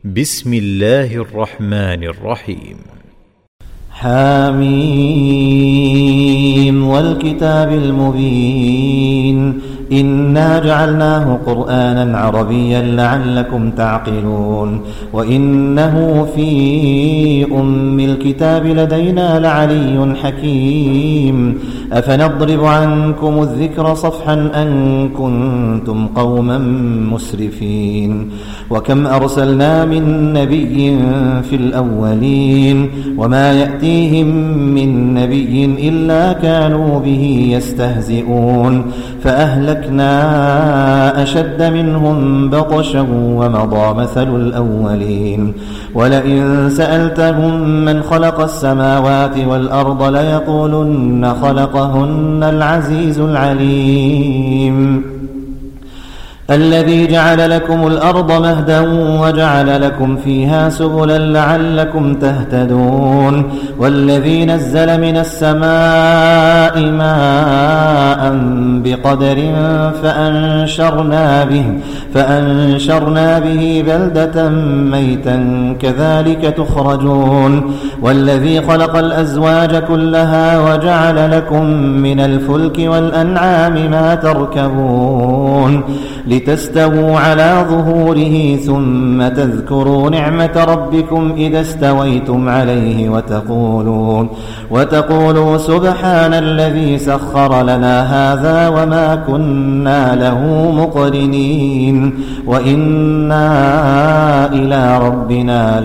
بسم الله الرحمن الرحيم. حميم والكتاب المبين إنا جعلناه قرآنا عربيا لعلكم تعقلون وإنه في أم الكتاب لدينا لعلي حكيم أفنضرب عنكم الذكر صفحا أن كنتم قوما مسرفين وكم أرسلنا من نبي في الأولين وما يأتيهم من نبي إلا كانوا به يستهزئون فأهلكنا أشد منهم بطشا ومضى مثل الأولين ولئن سألتهم من خلق السماوات والأرض ليقولن خلقهن العزيز العليم الذي جعل لكم الأرض مهدا وجعل لكم فيها سبلا لعلكم تهتدون والذي نزل من السماء ماء بقدر فأنشرنا به بلدة ميتا كذلك تخرجون والذي خلق الأزواج كلها وجعل لكم من الفلك والأنعام ما تركبون لتستووا على ظهوره ثم تذكروا نعمة ربكم إذا استويتم عليه وتقولوا سبحان الذي سخر لنا هذا وما كنا له مقرنين وإنا إلى ربنا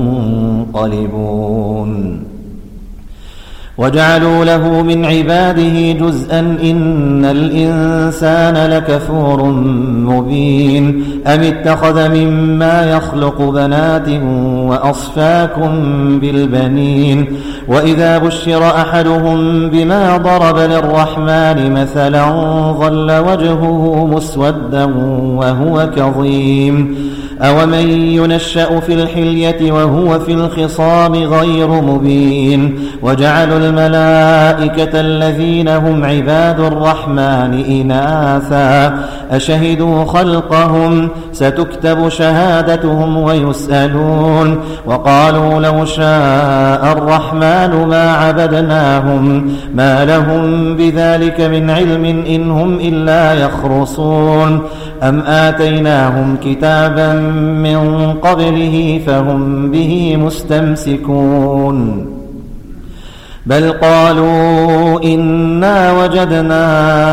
لمنقلبون وجعلوا له من عباده جزءا إن الإنسان لكفور مبين أم اتخذ مما يخلق بنات وأصفاكم بالبنين وإذا بشر أحدهم بما ضرب للرحمن مثلا ظل وجهه مسودا وهو كظيم أومن ينشأ في الحلية وهو في الخصام غير مبين وجعلوا الملائكة الذين هم عباد الرحمن إناثا أشهدوا خلقهم ستكتب شهادتهم ويسألون وقالوا لو شاء الرحمن ما عبدناهم ما لهم بذلك من علم إن هم إلا يخرصون أم آتيناهم كتابا من قبله فهم به مستمسكون بل قالوا إنا وجدنا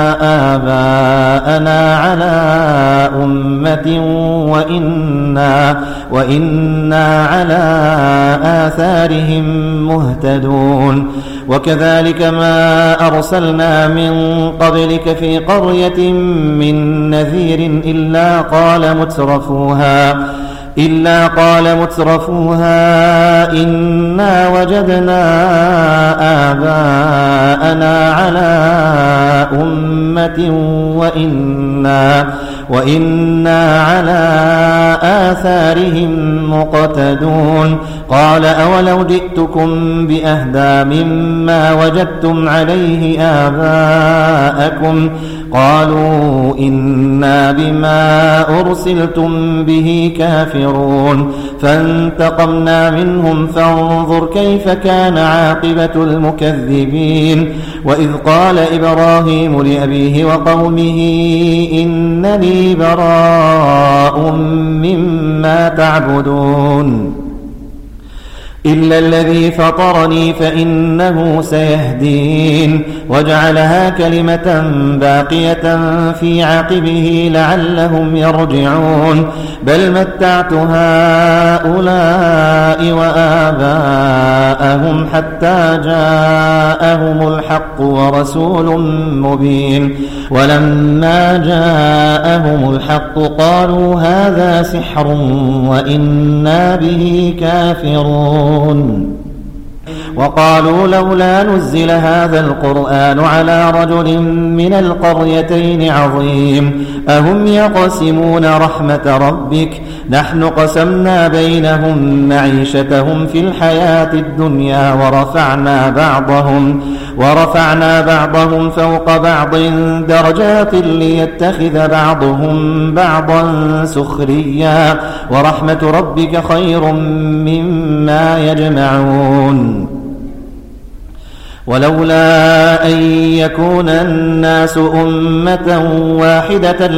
آباءنا على أمة وإنا على آثارهم مهتدون وكذلك ما أرسلنا من قبلك في قرية من نذير إلا قال مترفوها إنا وجدنا آباءنا على أمة وإنا على آثارهم مقتدون قال أولو جئتكم بأهدى مما وجدتم عليه آباءكم قالوا إنا بما أرسلتم به كافرون فانتقمنا منهم فانظر كيف كان عاقبة المكذبين وإذ قال إبراهيم لأبيه وقومه إنني براء مما تعبدون إلا الذي فطرني فإنه سيهدين وجعلها كلمة باقية في عقبه لعلهم يرجعون بل متعت هؤلاء وآباءهم حتى جاءهم الحق ورسول مبين ولما جاءهم الحق قالوا هذا سحر وإنا به كافرون وقالوا لولا نزل هذا القرآن على رجل من القريتين عظيم أهم يقسمون رحمة ربك نحن قسمنا بينهم معيشتهم في الحياة الدنيا ورفعنا بعضهم فوق بعض درجات ليتخذ بعضهم بعضا سخريا ورحمة ربك خير مما يجمعون ولولا أن يكون الناس أمة واحدة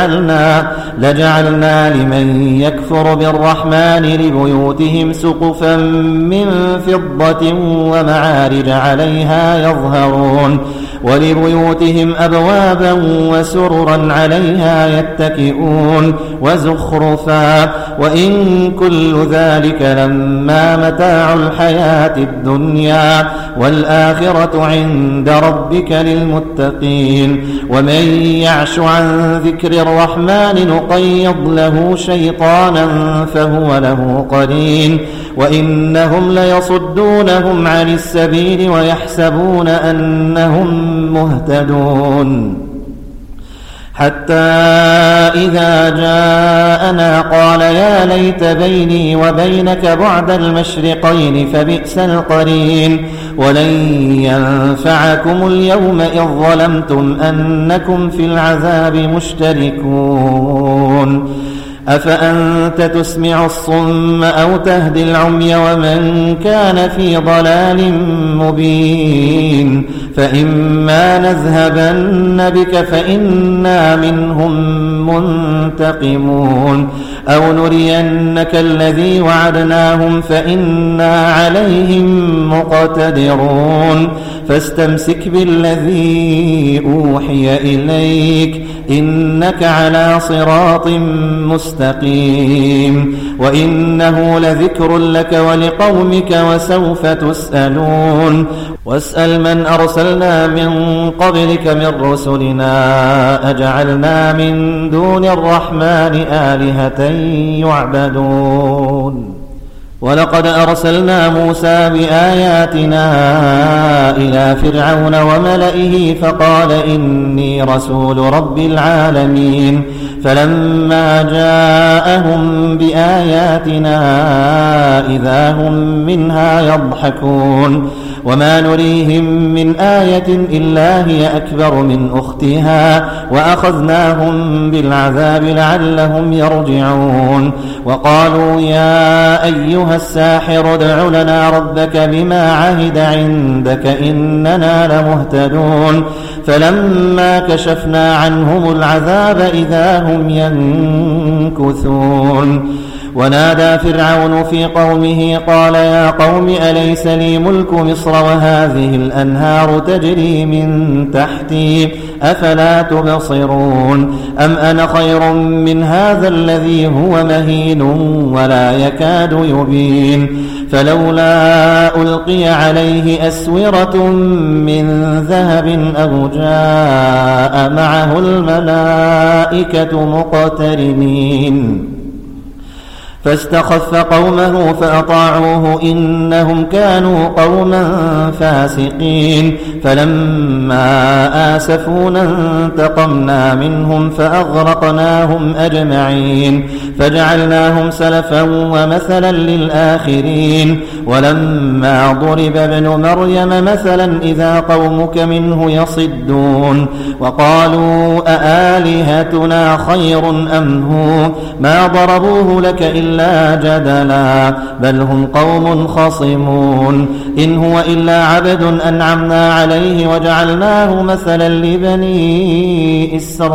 لجعلنا لمن يكفر بالرحمن لبيوتهم سقفا من فضة ومعارج عليها يظهرون ولبيوتهم أبوابا وسررا عليها يتكئون وزخرفا وإن كل ذلك لما متاع الحياة الدنيا والآخرة عند ربك للمتقين ومن يعش عن ذكر الرحمن نقيض له شيطانا فهو له قرين وإنهم ليصدونهم عن السبيل ويحسبون أنهم مهتدون حتى إذا جاءنا قال يا ليت بيني وبينك بعد المشرقين فبئس القرين ولن ينفعكم اليوم إذ ظلمتم أنكم في العذاب مشتركون أفأنت تسمع الصم أو تهدي العمي ومن كان في ضلال مبين فإما نذهبن بك فإنا منهم منتقمون أو نرينك الذي وعدناهم فإنا عليهم مقتدرون فاستمسك بالذي أوحي إليك إنك على صراط مستقيم وإنه لذكر لك ولقومك وسوف تسألون واسأل من أرسلنا من قبلك من رسلنا أجعلنا من دون الرحمن آلهة يعبدون ولقد أرسلنا موسى بآياتنا إلى فرعون وملئه فقال إني رسول رب العالمين فلما جاءهم بآياتنا إذا هم منها يضحكون وما نريهم من آية إلا هي أكبر من أختها وأخذناهم بالعذاب لعلهم يرجعون وقالوا يا أيها الساحر ادع لنا ربك بما عهد عندك إننا لمهتدون فلما كشفنا عنهم العذاب إذا هم ينكثون ونادى فرعون في قومه قال يا قوم أليس لي ملك مصر وهذه الأنهار تجري من تحتي أفلا تبصرون أم أنا خير من هذا الذي هو مهين ولا يكاد يبين فلولا ألقي عليه أسورة من ذهب أو جاء معه الملائكة مقترنين فاستخف قومه فأطاعوه إنهم كانوا قوما فاسقين فلما آسفونا انتقمنا منهم فأغرقناهم أجمعين فجعلناهم سلفا ومثلا للآخرين ولما ضرب ابن مريم مثلا إذا قومك منه يصدون وقالوا أآلهتنا خير أم هو ما ضربوه لك إلا جدلا بل هم قوم خصمون إن هو إلا عبد أنعمنا عليه وجعلناه مثلا لبني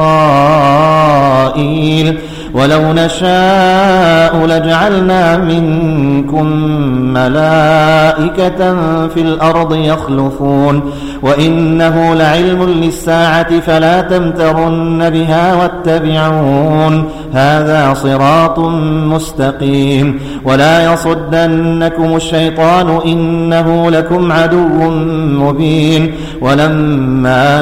إسرائيل ولو نشاء لجعلنا منكم ملائكة في الأرض يخلفون وإنه لعلم للساعة فلا تمترن بها واتبعون هذا صراط مستقيم ولا يصدنكم الشيطان إنه لكم عدو مبين ولما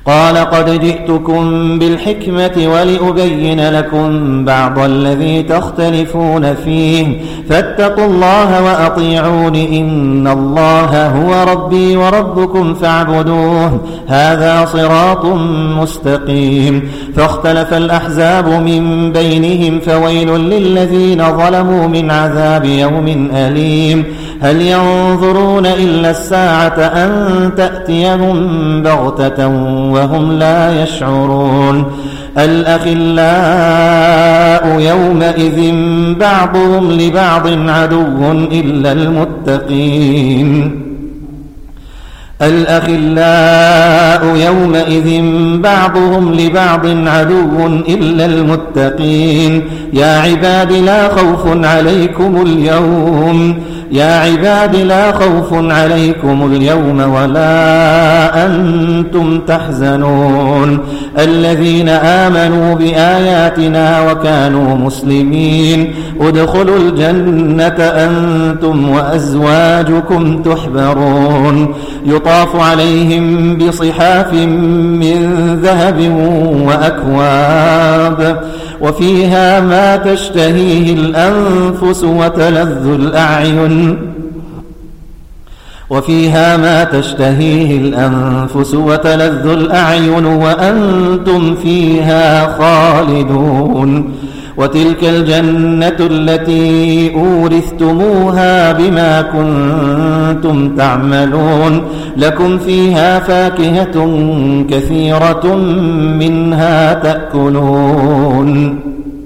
قال قد جئتكم بالحكمة ولأبين لكم بعض الذي تختلفون فيه فاتقوا الله وأطيعون إن الله هو ربي وربكم فاعبدوه هذا صراط مستقيم فاختلف الأحزاب من بينهم فويل للذين ظلموا من عذاب يوم أليم هل ينظرون إلا الساعة أن تأتيهم بغتة وهم لا يشعرون الأخلاء يومئذ بعضهم لبعض عدو إلا المتقين الأخلاء يومئذ بعضهم لبعض عدو إلا المتقين يا عباد لا خوف عليكم اليوم ولا أنتم تحزنون الذين آمنوا بآياتنا وكانوا مسلمين ادخلوا الجنة أنتم وأزواجكم تحبرون يطاف عليهم بصحاف من ذهب وأكواب وفيها ما تشتهيه الأنفس وتلذ الأعين وأنتم فيها خالدون وتلك الجنة التي أورثتموها بما كنتم تعملون لكم فيها فاكهة كثيرة منها تأكلون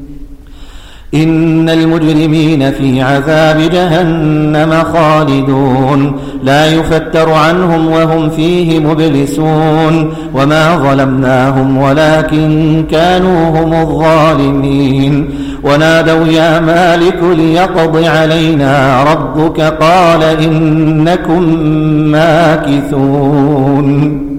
إن المجرمين في عذاب جهنم خالدون لا يفتر عنهم وهم فيه مبلسون وما ظلمناهم ولكن كانوا هم الظالمين ونادوا يا مالك ليقض علينا ربك قال إنكم ماكثون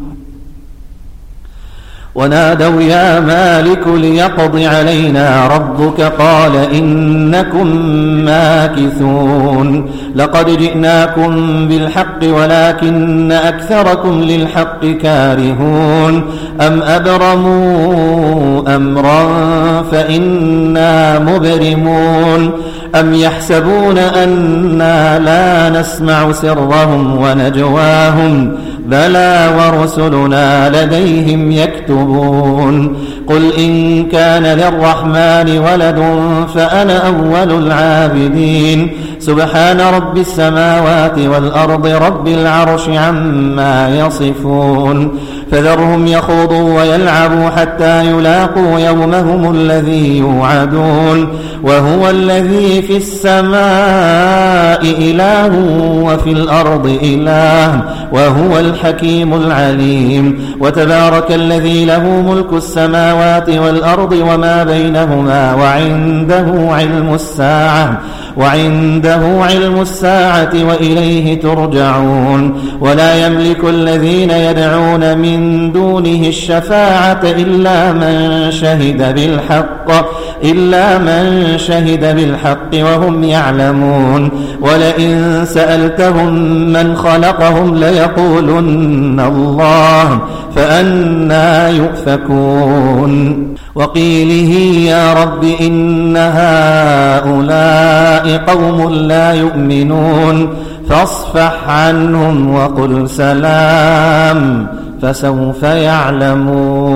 ونادوا يا مالك ليقض علينا ربك قال إنكم ماكثون لقد جئناكم بالحق ولكن أكثركم للحق كارهون أم أبرموا أمرا فإنا مبرمون أم يحسبون أنا لا نسمع سرهم ونجواهم بلى ورسلنا لديهم يكتبون قل إن كان للرحمن ولد فأنا أول العابدين سبحان رب السماوات والأرض رب العرش عما يصفون فذرهم يخوضوا ويلعبوا حتى يلاقوا يومهم الذي يوعدون وهو الذي في السماء إله وفي الأرض إله وهو الحكيم العليم وتبارك الذي له ملك السماوات والأرض وما بينهما وعنده علم الساعة وإليه ترجعون ولا يملك الذين يدعون من دونه الشفاعة إلا من شهد بالحق وهم يعلمون ولئن سألتهم من خلقهم ليقولن الله فأنى يؤفكون وقيله يا رب إن هؤلاء قوم لا يؤمنون فاصفح عنهم وقل سلام فسوف يعلمون